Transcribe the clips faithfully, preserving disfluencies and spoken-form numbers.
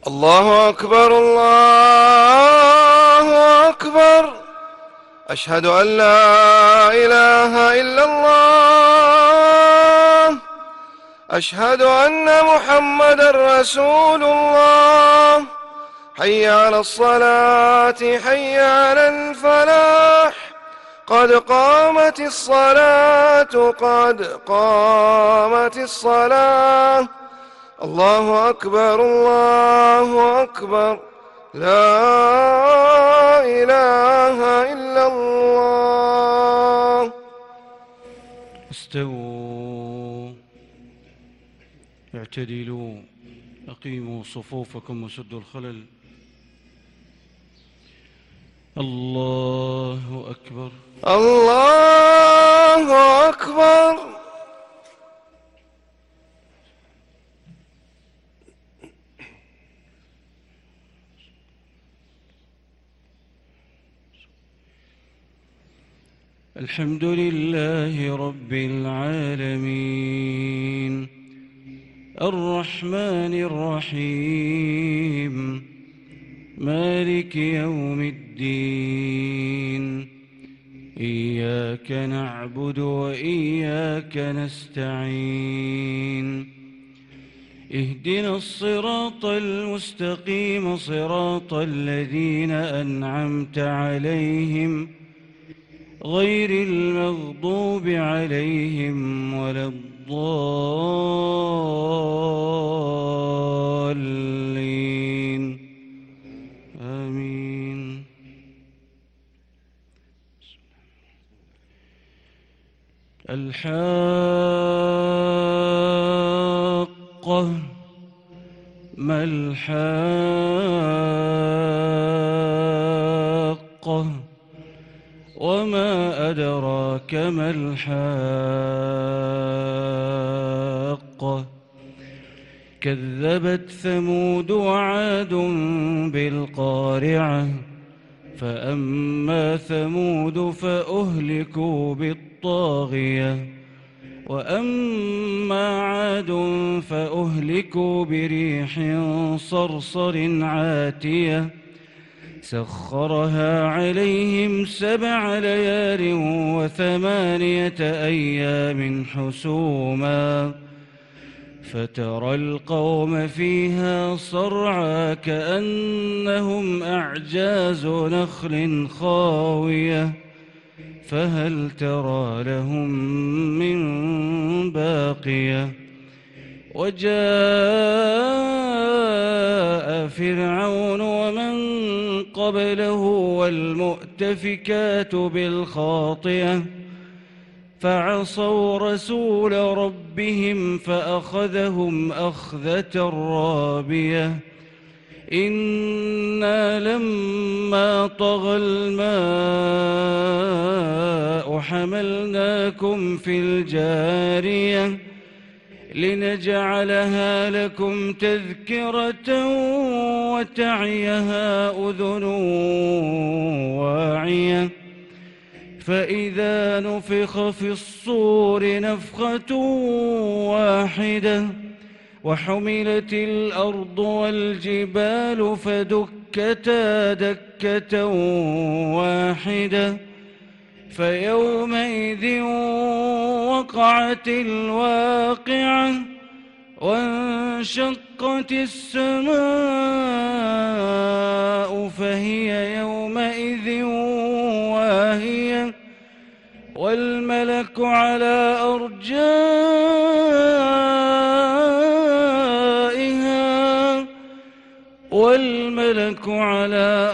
الله أكبر الله أكبر. أشهد أن لا إله إلا الله. أشهد أن محمدا رسول الله. حي على الصلاة حي على الفلاح. قد قامت الصلاة قد قامت الصلاة. الله أكبر الله أكبر. لا إله إلا الله. استووا، اعتدلوا، أقيموا صفوفكم وسدوا الخلل. الله أكبر الله أكبر. الحمد لله رب العالمين، الرحمن الرحيم، مالك يوم الدين. إياك نعبد وإياك نستعين. اهدنا الصراط المستقيم، صراط الذين أنعمت عليهم غير المغضوب عليهم ولا الضالين. آمين. الحاقة، ما الحاقة، وما أدراك ما الحاقة. كذبت ثمود وعاد بالقارعة. فأما ثمود فأهلكوا بالطاغية، وأما عاد فأهلكوا بريح صرصر عاتية سخرها عليهم سبع ليال وثمانية أيام حسوما، فترى القوم فيها صرعى كأنهم أعجاز نخل خاوية، فهل ترى لهم من باقية. وجاء فرعون ومن قبله والمؤتفكات بالخاطئة، فعصوا رسول ربهم فأخذهم أخذة رابية. إنا لما طغى الماء حملناكم في الجارية لنجعلها لكم تذكرة وتعيها أذن واعية. فإذا نفخ في الصور نفخة واحدة وحملت الأرض والجبال فدكتا دكة واحدة، فيومئذ وقعت الواقعة، وانشقت السماء فهي يومئذ واهية، والملك على أرجائها والملك على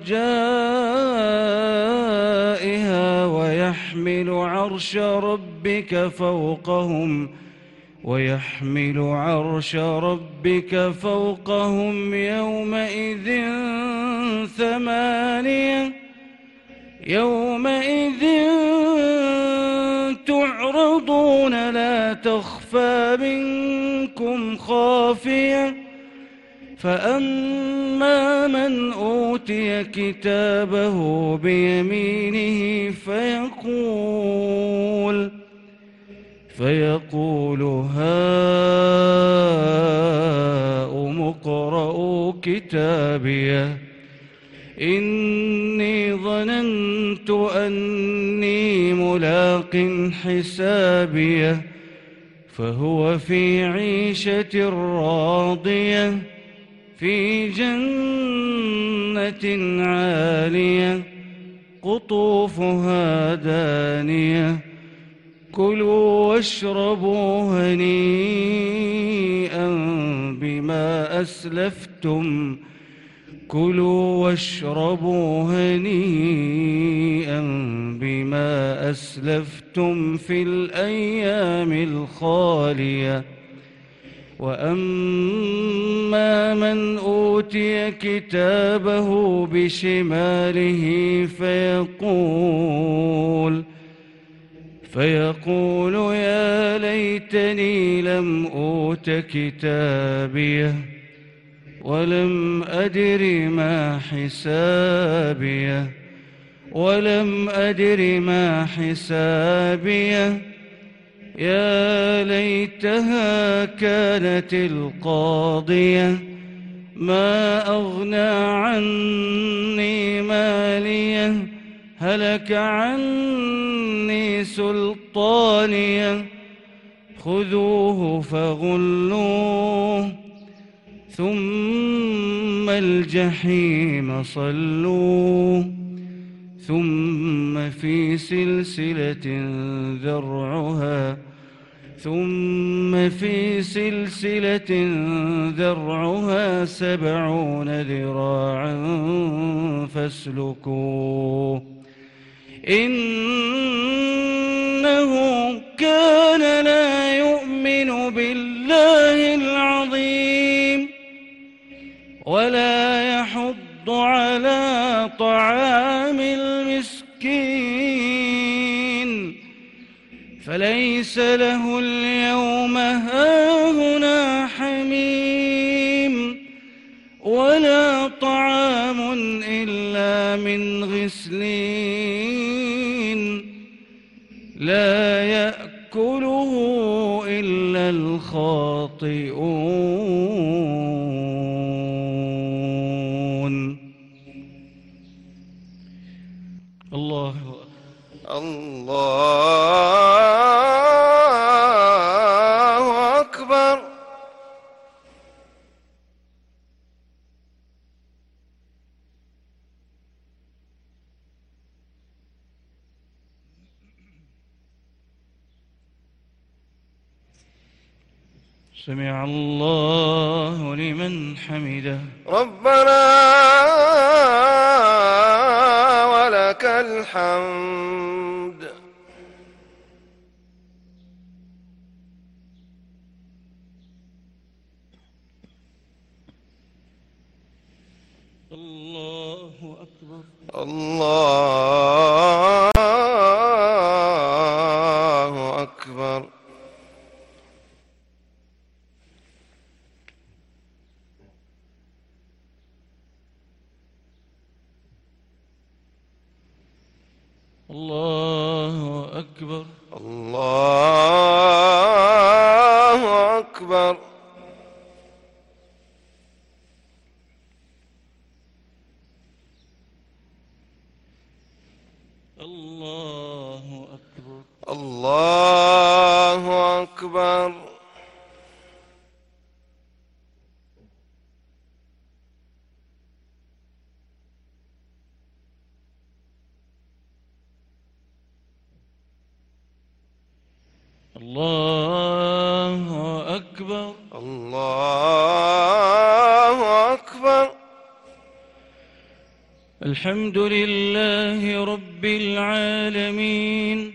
أرجائها ويحمل عرش ربك فوقهم ويحمل عرش ربك فوقهم يومئذ ثمانية. يومئذ تعرضون لا تخفى منكم خافية. فأما من أوتي كتابه بيمينه فيقول فيقول هاؤم اقرءوا كتابيه إني ظننت أني ملاق حسابيه فهو في عيشة راضية في جنة عالية قطوفها دانية كلوا واشربوا هنيئا بما أسلفتم كلوا واشربوا هنيئا بما أسلفتم في الأيام الخالية وأما من أوتي كتابه بشماله فيقول فيقول يا ليتني لم أوت كتابيه ولم أدر ما حسابيه ولم أدر ما حسابيه يا ليتها كانت القاضية ما أغنى عني ماليه هلك عني سلطانيه خذوه فغلوه ثم الجحيم صلوه ثم في سلسلة ذرعها ثم في سلسلة ذرعها سبعون ذراعا فاسلكوه إنه كان لا يؤمن بالله العظيم ولا يحض على طعام المسكين فليس له اليوم هاهنا حميم ولا طعام إلا من غسلين لا يأكله إلا الخاطئون. الله الله أكبر. سمع الله لمن حمده. ربنا ولك الحمد. الله أكبر. الله أكبر. الله أكبر. الله أكبر. الله أكبر. الله أكبر. الله أكبر. الله أكبر. الحمد لله رب العالمين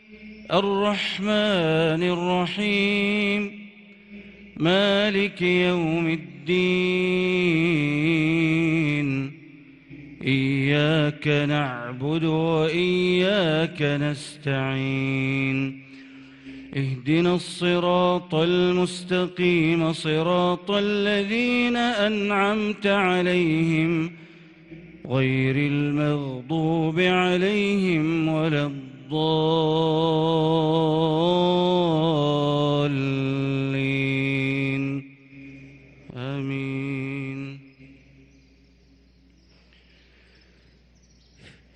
الرحمن الرحيم مالك يوم الدين إياك نعبد وإياك نستعين اهدنا الصراط المستقيم صراط الذين أنعمت عليهم غير المغضوب عليهم ولا الضالين آمين.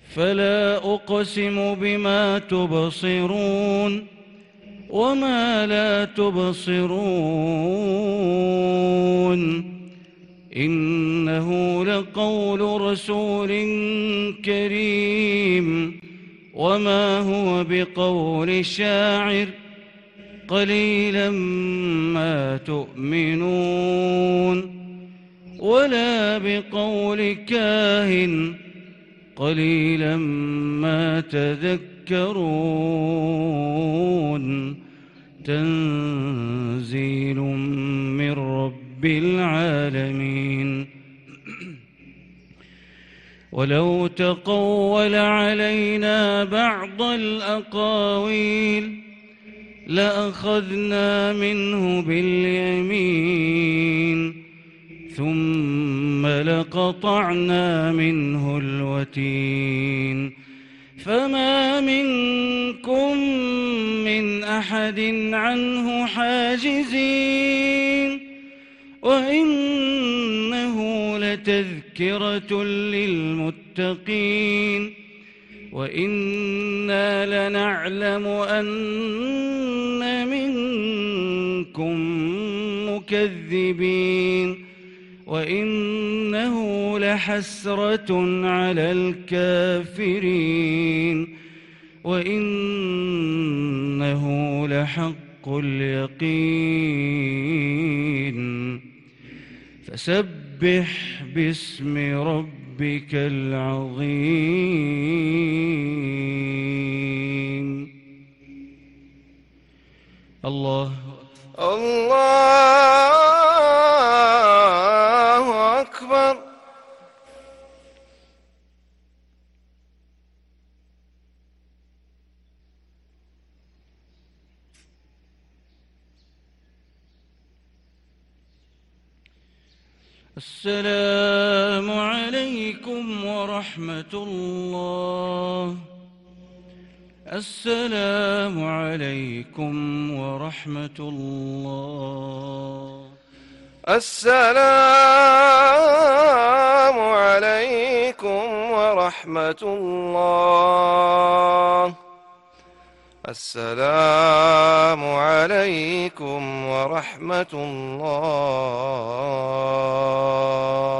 فلا أقسم بما تبصرون وما لا تبصرون إنه لقول رسول كريم وما هو بقول شاعر قليلا ما تؤمنون ولا بقول كاهن قليلا ما تذكرون تنزيل من رب العالمين ولو تقول علينا بعض الأقاويل لأخذنا منه باليمين ثم لقطعنا منه الوتين فما منكم من أحد عنه حاجزين وإنه لتذكرة للمتقين وإنا لنعلم أن منكم مكذبين وإنه لحسرة على الكافرين وإنه لحق اليقين فسبح باسم ربك العظيم. الله الله أكبر. السلام عليكم ورحمة الله. السلام عليكم ورحمة الله. السلام عليكم ورحمة الله. السلام عليكم ورحمة الله.